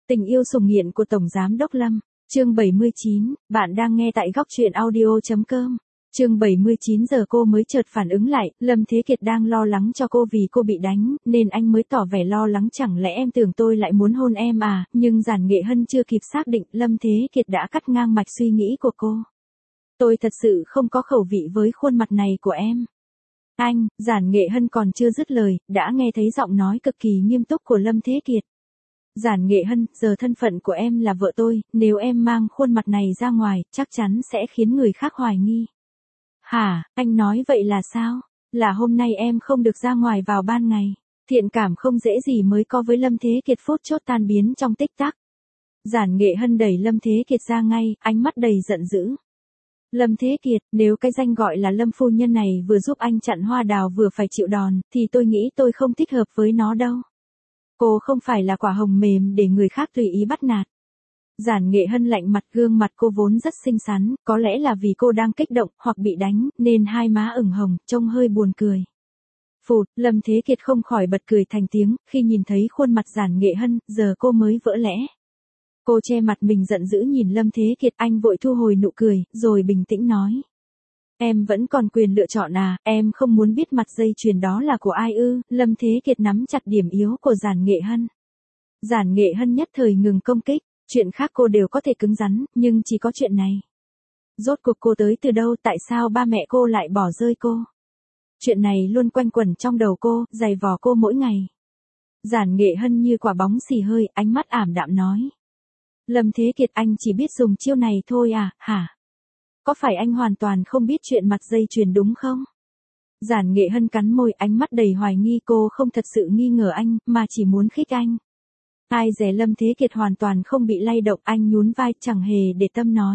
Tình yêu sủng nghiện của Tổng Giám Đốc Lâm, chương 79, bạn đang nghe tại góc truyện audio.com. Chương 79 giờ cô mới chợt phản ứng lại, Lâm Thế Kiệt đang lo lắng cho cô vì cô bị đánh, nên anh mới tỏ vẻ lo lắng chẳng lẽ em tưởng tôi lại muốn hôn em à, nhưng Giản Nghệ Hân chưa kịp xác định, Lâm Thế Kiệt đã cắt ngang mạch suy nghĩ của cô. Tôi thật sự không có khẩu vị với khuôn mặt này của em. Anh, Giản Nghệ Hân còn chưa dứt lời, đã nghe thấy giọng nói cực kỳ nghiêm túc của Lâm Thế Kiệt. Giản Nghệ Hân, giờ thân phận của em là vợ tôi, nếu em mang khuôn mặt này ra ngoài, chắc chắn sẽ khiến người khác hoài nghi. Hả, anh nói vậy là sao? Là hôm nay em không được ra ngoài vào ban ngày. Thiện cảm không dễ gì mới có với Lâm Thế Kiệt, phút chốt tan biến trong tích tắc. Giản Nghệ Hân đẩy Lâm Thế Kiệt ra ngay, ánh mắt đầy giận dữ. Lâm Thế Kiệt, nếu cái danh gọi là Lâm phu nhân này vừa giúp anh chặn hoa đào vừa phải chịu đòn, thì tôi nghĩ tôi không thích hợp với nó đâu. Cô không phải là quả hồng mềm để người khác tùy ý bắt nạt. Giản Nghệ Hân lạnh mặt, gương mặt cô vốn rất xinh xắn, có lẽ là vì cô đang kích động hoặc bị đánh, nên hai má ửng hồng, trông hơi buồn cười. Phụt, Lâm Thế Kiệt không khỏi bật cười thành tiếng, khi nhìn thấy khuôn mặt Giản Nghệ Hân, giờ cô mới vỡ lẽ. Cô che mặt mình giận dữ nhìn Lâm Thế Kiệt, anh vội thu hồi nụ cười, rồi bình tĩnh nói. Em vẫn còn quyền lựa chọn à, em không muốn biết mặt dây chuyền đó là của ai ư? Lâm Thế Kiệt nắm chặt điểm yếu của Giản Nghệ Hân. Giản Nghệ Hân nhất thời ngừng công kích, chuyện khác cô đều có thể cứng rắn, nhưng chỉ có chuyện này. Rốt cuộc cô tới từ đâu, tại sao ba mẹ cô lại bỏ rơi cô? Chuyện này luôn quanh quẩn trong đầu cô, giày vò cô mỗi ngày. Giản Nghệ Hân như quả bóng xì hơi, ánh mắt ảm đạm nói. Lâm Thế Kiệt, anh chỉ biết dùng chiêu này thôi à, hả? Có phải anh hoàn toàn không biết chuyện mặt dây chuyền đúng không? Giản Nghệ Hân cắn môi, ánh mắt đầy hoài nghi, cô không thật sự nghi ngờ anh, mà chỉ muốn khích anh. Ai dè Lâm Thế Kiệt hoàn toàn không bị lay động, anh nhún vai, chẳng hề để tâm nói.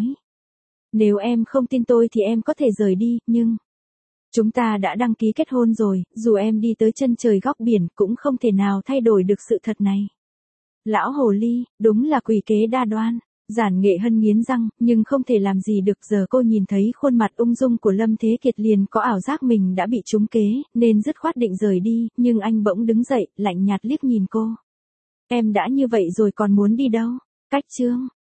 Nếu em không tin tôi thì em có thể rời đi, nhưng... Chúng ta đã đăng ký kết hôn rồi, dù em đi tới chân trời góc biển cũng không thể nào thay đổi được sự thật này. Lão hồ ly, đúng là quỷ kế đa đoan. Giản Nghệ Hân nghiến răng, nhưng không thể làm gì được, giờ cô nhìn thấy khuôn mặt ung dung của Lâm Thế Kiệt liền có ảo giác mình đã bị trúng kế, nên dứt khoát định rời đi, nhưng anh bỗng đứng dậy, lạnh nhạt liếc nhìn cô. Em đã như vậy rồi còn muốn đi đâu? Cách chương.